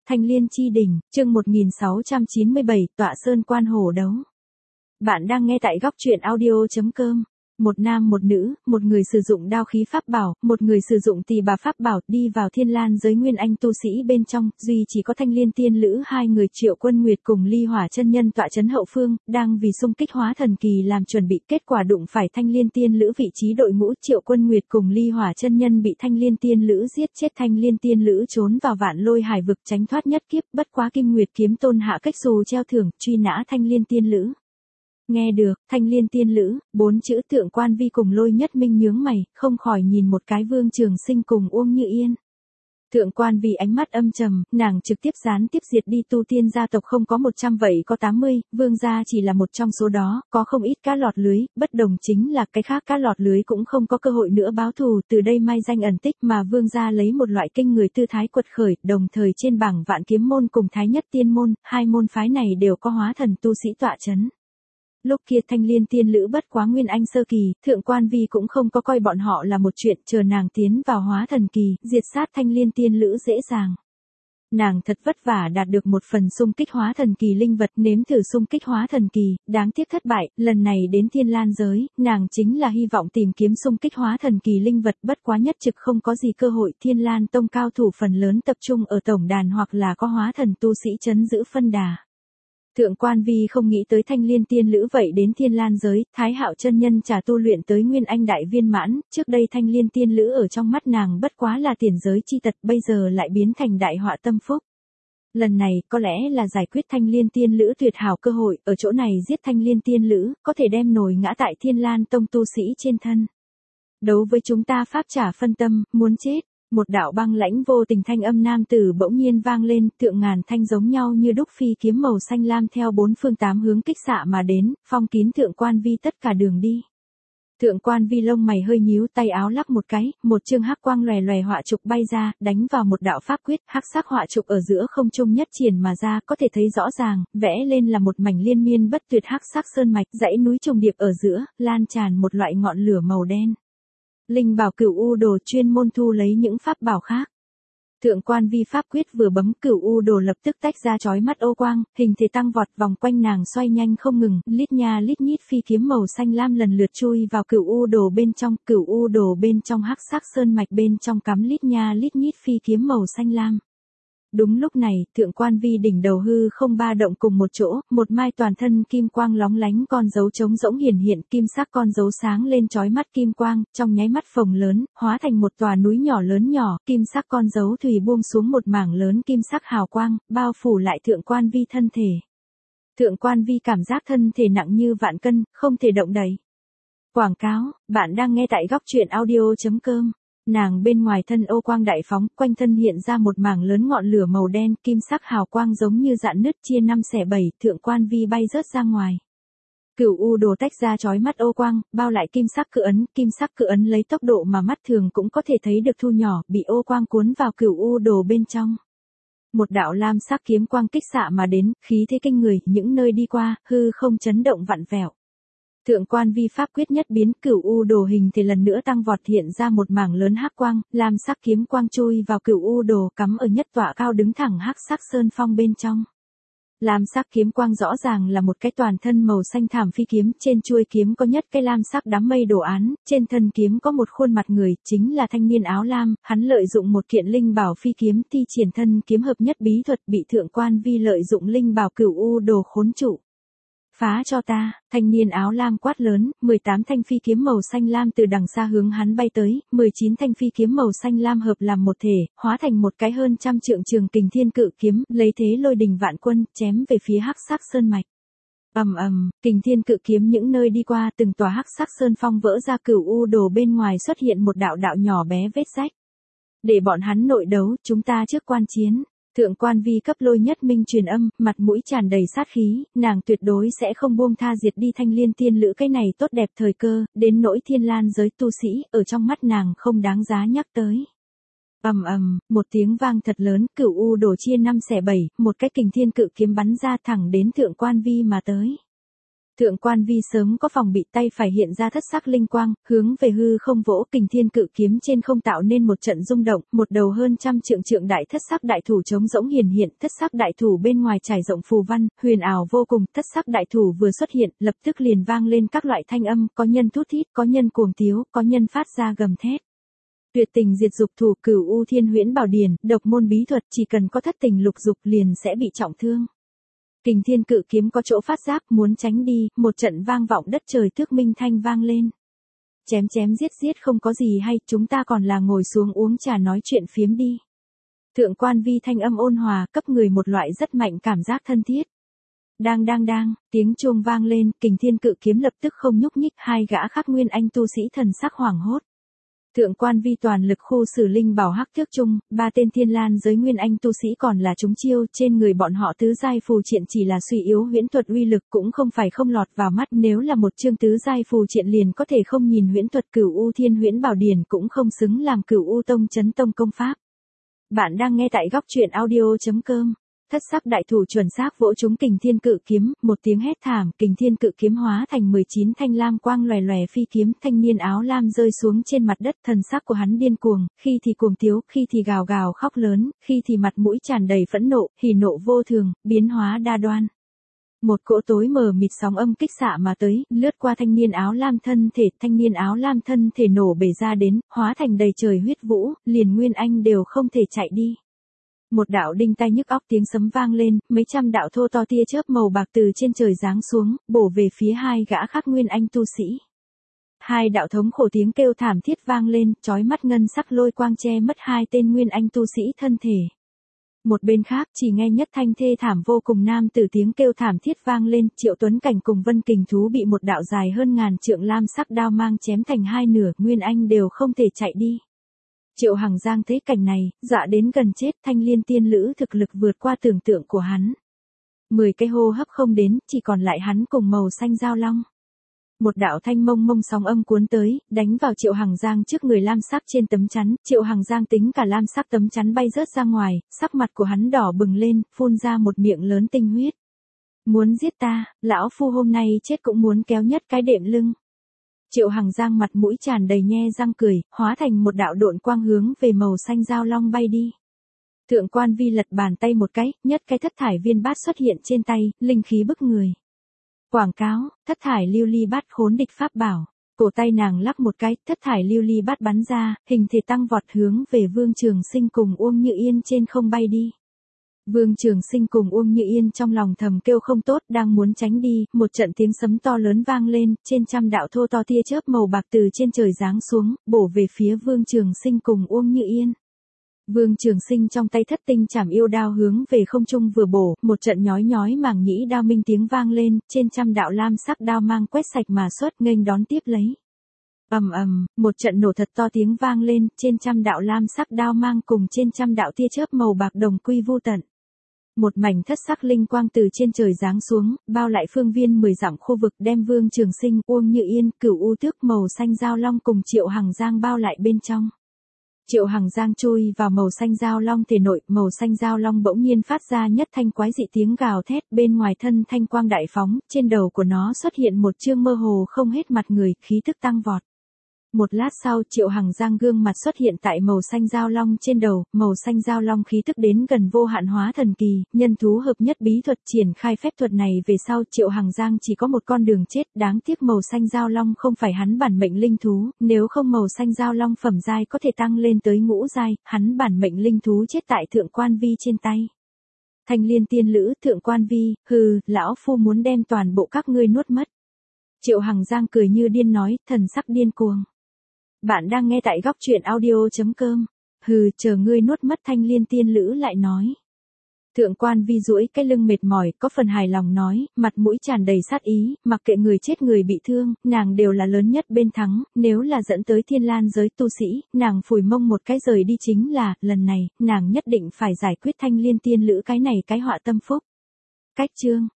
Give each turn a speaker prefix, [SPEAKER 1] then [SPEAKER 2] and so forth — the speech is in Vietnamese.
[SPEAKER 1] Thanh Liên chi đỉnh, chương 1697, tọa sơn quan hổ đấu. Bạn đang nghe tại góc truyện audio.com. Một nam một nữ, một người sử dụng đao khí pháp bảo, một người sử dụng tỳ bà pháp bảo, đi vào Thiên Lan giới nguyên anh tu sĩ bên trong, duy chỉ có Thanh Liên tiên lữ hai người Triệu Quân Nguyệt cùng Ly Hỏa chân nhân tọa trấn hậu phương, đang vì xung kích hóa thần kỳ làm chuẩn bị, kết quả đụng phải Thanh Liên tiên lữ vị trí đội ngũ. Triệu Quân Nguyệt cùng Ly Hỏa chân nhân bị Thanh Liên tiên lữ giết chết. Thanh Liên tiên lữ trốn vào Vạn Lôi Hải vực tránh thoát nhất kiếp, bất quá Kim Nguyệt kiếm tôn hạ cách xù treo thưởng, truy nã Thanh Liên tiên lữ. Nghe được, Thanh Liên tiên lữ, 4 chữ. Thượng Quan Vi cùng Lôi Nhất Minh nhướng mày, không khỏi nhìn một cái Vương Trường Sinh cùng Uông Như Yên. Thượng Quan Vi ánh mắt âm trầm, nàng trực tiếp gián tiếp diệt đi tu tiên gia tộc không có 100 vậy có 80, Vương gia chỉ là một trong số đó, có không ít cá lọt lưới, bất đồng chính là cái khác cá lọt lưới cũng không có cơ hội nữa báo thù, từ đây mai danh ẩn tích, mà Vương gia lấy một loại kinh người tư thái quật khởi, đồng thời trên bảng Vạn Kiếm môn cùng Thái Nhất tiên môn, hai môn phái này đều có hóa thần tu sĩ tọa chấn. Lúc kia Thanh Liên tiên lữ bất quá nguyên anh sơ kỳ, Thượng Quan Vi cũng không có coi bọn họ là một chuyện, chờ nàng tiến vào hóa thần kỳ, diệt sát Thanh Liên tiên lữ dễ dàng. Nàng thật vất vả đạt được một phần xung kích hóa thần kỳ linh vật, nếm thử xung kích hóa thần kỳ, đáng tiếc thất bại, lần này đến Thiên Lan giới, nàng chính là hy vọng tìm kiếm xung kích hóa thần kỳ linh vật, bất quá nhất trực không có gì cơ hội. Thiên Lan tông cao thủ phần lớn tập trung ở tổng đàn hoặc là có hóa thần tu sĩ trấn giữ phân đà. Thượng Quan Vi không nghĩ tới Thanh Liên tiên lữ vậy đến Thiên Lan giới, Thái Hạo chân nhân trả tu luyện tới nguyên anh đại viên mãn, trước đây Thanh Liên tiên lữ ở trong mắt nàng bất quá là tiền giới chi tật, bây giờ lại biến thành đại họa tâm phúc. Lần này có lẽ là giải quyết Thanh Liên tiên lữ tuyệt hảo cơ hội, ở chỗ này giết Thanh Liên tiên lữ, có thể đem nồi ngã tại Thiên Lan tông tu sĩ trên thân. Đấu với chúng ta pháp trả phân tâm, muốn chết. Một đạo băng lãnh vô tình thanh âm nam tử bỗng nhiên vang lên, thượng ngàn thanh giống nhau như đúc phi kiếm màu xanh lam theo bốn phương tám hướng kích xạ mà đến, phong kín Thượng Quan Vi tất cả đường đi. Thượng Quan Vi lông mày hơi nhíu, tay áo lắc một cái, một chương hắc quang lòe lòe họa trục bay ra, đánh vào một đạo pháp quyết, hắc sắc họa trục ở giữa không trung nhất triển mà ra, có thể thấy rõ ràng, vẽ lên là một mảnh liên miên bất tuyệt hắc sắc sơn mạch, dãy núi trùng điệp ở giữa, lan tràn một loại ngọn lửa màu đen. Linh bảo Cửu U đồ chuyên môn thu lấy những pháp bảo khác. Thượng Quan Vi pháp quyết vừa bấm, Cửu U đồ lập tức tách ra chói mắt ô quang, hình thể tăng vọt, vòng quanh nàng xoay nhanh không ngừng, lít nha lít nhít phi kiếm màu xanh lam lần lượt chui vào Cửu U đồ bên trong. Cửu U đồ bên trong hắc sắc sơn mạch bên trong cắm lít nha lít nhít phi kiếm màu xanh lam. Đúng lúc này, Thượng Quan Vi đỉnh đầu hư không ba động cùng một chỗ, một mai toàn thân kim quang lóng lánh con dấu trống rỗng hiển hiện, kim sắc con dấu sáng lên chói mắt kim quang, trong nháy mắt phồng lớn, hóa thành một tòa núi nhỏ lớn nhỏ, kim sắc con dấu thùy buông xuống một mảng lớn kim sắc hào quang, bao phủ lại Thượng Quan Vi thân thể. Thượng Quan Vi cảm giác thân thể nặng như vạn cân, không thể động đậy. Quảng cáo, bạn đang nghe tại góc truyện audio.com. Nàng bên ngoài thân ô quang đại phóng, quanh thân hiện ra một mảng lớn ngọn lửa màu đen, kim sắc hào quang giống như rạn nứt chia 5 xẻ 7, Thượng Quan Vi bay rớt ra ngoài. Cửu U đồ tách ra chói mắt ô quang, bao lại kim sắc cự ấn lấy tốc độ mà mắt thường cũng có thể thấy được thu nhỏ, bị ô quang cuốn vào Cửu U đồ bên trong. Một đạo lam sắc kiếm quang kích xạ mà đến, khí thế kinh người, những nơi đi qua, hư không chấn động vặn vẹo. Thượng Quan Vi pháp quyết nhất biến, Cửu U đồ hình thì lần nữa tăng vọt, hiện ra một mảng lớn hắc quang, lam sắc kiếm quang chui vào Cửu U đồ, cắm ở nhất tọa cao đứng thẳng hắc sắc sơn phong bên trong. Lam sắc kiếm quang rõ ràng là một cái toàn thân màu xanh thảm phi kiếm, trên chuôi kiếm có nhất cái lam sắc đám mây đồ án, trên thân kiếm có một khuôn mặt người, chính là thanh niên áo lam, hắn lợi dụng một kiện linh bảo phi kiếm thi triển thân kiếm hợp nhất bí thuật, bị Thượng Quan Vi lợi dụng linh bảo Cửu U đồ khốn trụ. Phá cho ta, thanh niên áo lam quát lớn, 18 thanh phi kiếm màu xanh lam từ đằng xa hướng hắn bay tới, 19 thanh phi kiếm màu xanh lam hợp làm một thể, hóa thành một cái hơn trăm trượng trường kình thiên cự kiếm, lấy thế lôi đình vạn quân, chém về phía hắc sắc sơn mạch. Ầm ầm, kình thiên cự kiếm những nơi đi qua, từng tòa hắc sắc sơn phong vỡ ra, Cửu U đồ bên ngoài xuất hiện một đạo đạo nhỏ bé vết rách. Để bọn hắn nội đấu, chúng ta trước quan chiến. Thượng Quan Vi cấp Lôi Nhất Minh truyền âm, mặt mũi tràn đầy sát khí, nàng tuyệt đối sẽ không buông tha diệt đi Thanh Liên tiên lữ cái này tốt đẹp thời cơ, đến nỗi Thiên Lan giới tu sĩ, ở trong mắt nàng không đáng giá nhắc tới. Ầm ầm, một tiếng vang thật lớn, Cửu U đồ chia 5 xẻ 7, một cái kình thiên cự kiếm bắn ra thẳng đến Thượng Quan Vi mà tới. Thượng quan vi sớm có phòng bị, tay phải hiện ra thất sắc linh quang, hướng về hư không vỗ, kình thiên cự kiếm trên không tạo nên một trận rung động, một đầu hơn trăm trượng đại thất sắc đại thủ trống rỗng hiển hiện, thất sắc đại thủ bên ngoài trải rộng phù văn, huyền ảo vô cùng, thất sắc đại thủ vừa xuất hiện, lập tức liền vang lên các loại thanh âm, có nhân thút thít, có nhân cuồng tiếu, có nhân phát ra gầm thét. Tuyệt tình diệt dục thủ, Cửu U Thiên Huyễn Bảo Điển, độc môn bí thuật, chỉ cần có thất tình lục dục liền sẽ bị trọng thương. Kình thiên cự kiếm có chỗ phát giác, muốn tránh đi, một trận vang vọng đất trời thước minh thanh vang lên. Chém chém giết giết không có gì hay, chúng ta còn là ngồi xuống uống trà nói chuyện phiếm đi. Thượng quan vi thanh âm ôn hòa, cấp người một loại rất mạnh cảm giác thân thiết. Đang, tiếng chuông vang lên, kình thiên cự kiếm lập tức không nhúc nhích, hai gã khác nguyên anh tu sĩ thần sắc hoảng hốt. Thượng quan vi toàn lực khu xử linh bảo hắc thước chung, ba tên thiên lan giới nguyên anh tu sĩ còn là chúng chiêu, trên người bọn họ tứ giai phù triện chỉ là suy yếu huyễn thuật uy lực cũng không phải không lọt vào mắt, nếu là một chương tứ giai phù triện liền có thể không nhìn huyễn thuật. Cửu U Thiên Huyễn Bảo Điển cũng không xứng làm Cửu U Tông chấn tông công pháp. Bạn đang nghe tại góc truyện audio.com. Thất sắc đại thủ chuẩn xác vỗ trúng kình thiên cự kiếm, một tiếng hét thảm, kình thiên cự kiếm hóa thành 19 thanh lam quang lòe lòe phi kiếm, thanh niên áo lam rơi xuống trên mặt đất, thần sắc của hắn điên cuồng, khi thì cuồng tiếu, khi thì gào gào khóc lớn, khi thì mặt mũi tràn đầy phẫn nộ, hỉ nộ vô thường, biến hóa đa đoan. Một cỗ tối mờ mịt sóng âm kích xạ mà tới, lướt qua thanh niên áo lam thân thể, thanh niên áo lam thân thể nổ bể ra đến, hóa thành đầy trời huyết vũ, liền nguyên anh đều không thể chạy đi. Một đạo đinh tai nhức óc tiếng sấm vang lên, mấy trăm đạo thô to tia chớp màu bạc từ trên trời giáng xuống, bổ về phía hai gã khác nguyên anh tu sĩ. Hai đạo thống khổ tiếng kêu thảm thiết vang lên, chói mắt ngân sắc lôi quang che mất hai tên nguyên anh tu sĩ thân thể. Một bên khác chỉ nghe nhất thanh thê thảm vô cùng nam tử tiếng kêu thảm thiết vang lên, Triệu Tuấn Cảnh cùng Vân Kình Thú bị một đạo dài hơn ngàn trượng lam sắc đao mang chém thành hai nửa, nguyên anh đều không thể chạy đi. Triệu Hằng Giang thấy cảnh này, dọa đến gần chết, Thanh Liên tiên lữ thực lực vượt qua tưởng tượng của hắn. 10 cái hô hấp không đến, chỉ còn lại hắn cùng màu xanh giao long. Một đạo thanh mông mông sóng âm cuốn tới, đánh vào Triệu Hằng Giang trước người lam sắc trên tấm chắn, Triệu Hằng Giang tính cả lam sắc tấm chắn bay rớt ra ngoài, sắc mặt của hắn đỏ bừng lên, phun ra một miệng lớn tinh huyết. Muốn giết ta, lão phu hôm nay chết cũng muốn kéo nhất cái đệm lưng. Triệu Hằng Giang mặt mũi tràn đầy nhe răng cười, hóa thành một đạo độn quang hướng về màu xanh giao long bay đi. Thượng quan vi lật bàn tay một cái, nhất cái thất thải viên bát xuất hiện trên tay, linh khí bức người. Quảng cáo, thất thải lưu ly bát khốn địch pháp bảo. Cổ tay nàng lắc một cái, thất thải lưu ly bát bắn ra, hình thể tăng vọt hướng về Vương Trường Sinh cùng Uông Như Yên trên không bay đi. Vương Trường Sinh cùng Uông Như Yên trong lòng thầm kêu không tốt, đang muốn tránh đi, một trận tiếng sấm to lớn vang lên, trên trăm đạo thô to tia chớp màu bạc từ trên trời giáng xuống, bổ về phía Vương Trường Sinh cùng Uông Như Yên. Vương Trường Sinh trong tay thất tinh chảm yêu đao hướng về không trung vừa bổ, một trận nhói nhói màng nhĩ đao minh tiếng vang lên, trên trăm đạo lam sắc đao mang quét sạch mà xuất, nghênh đón tiếp lấy. Một trận nổ thật to tiếng vang lên, trên trăm đạo lam sắc đao mang cùng trên trăm đạo tia chớp màu bạc đồng quy vu tận. Một mảnh thất sắc linh quang từ trên trời giáng xuống, bao lại phương viên 10 dặm khu vực, đem Vương Trường Sinh, Uông Như Yên, Cửu U Tước màu xanh giao long cùng Triệu Hằng Giang bao lại bên trong. Triệu Hằng Giang chui vào màu xanh giao long thể nội, màu xanh giao long bỗng nhiên phát ra nhất thanh quái dị tiếng gào thét, bên ngoài thân thanh quang đại phóng, trên đầu của nó xuất hiện một chương mơ hồ không hết mặt người, khí tức tăng vọt. Một lát sau, Triệu Hằng Giang gương mặt xuất hiện tại màu xanh giao long trên đầu, màu xanh giao long khí tức đến gần vô hạn hóa thần kỳ, nhân thú hợp nhất bí thuật, triển khai phép thuật này về sau, Triệu Hằng Giang chỉ có một con đường chết, đáng tiếc màu xanh giao long không phải hắn bản mệnh linh thú, nếu không màu xanh giao long phẩm giai có thể tăng lên tới ngũ giai, hắn bản mệnh linh thú chết tại Thượng Quan Vi trên tay. Thanh Liên tiên lữ, Thượng Quan Vi, hừ, lão phu muốn đem toàn bộ các ngươi nuốt mất. Triệu Hằng Giang cười như điên nói, thần sắc điên cuồng. Bạn đang nghe tại góc truyện audio.com. Hừ, chờ ngươi nuốt mất Thanh Liên tiên lữ lại nói. Thượng Quan Vi duỗi cái lưng mệt mỏi, có phần hài lòng nói, mặt mũi tràn đầy sát ý, mặc kệ người chết người bị thương, nàng đều là lớn nhất bên thắng, nếu là dẫn tới Thiên Lan giới tu sĩ, nàng phủi mông một cái rời đi chính là, lần này, nàng nhất định phải giải quyết Thanh Liên tiên lữ cái này cái họa tâm phúc. Cách chương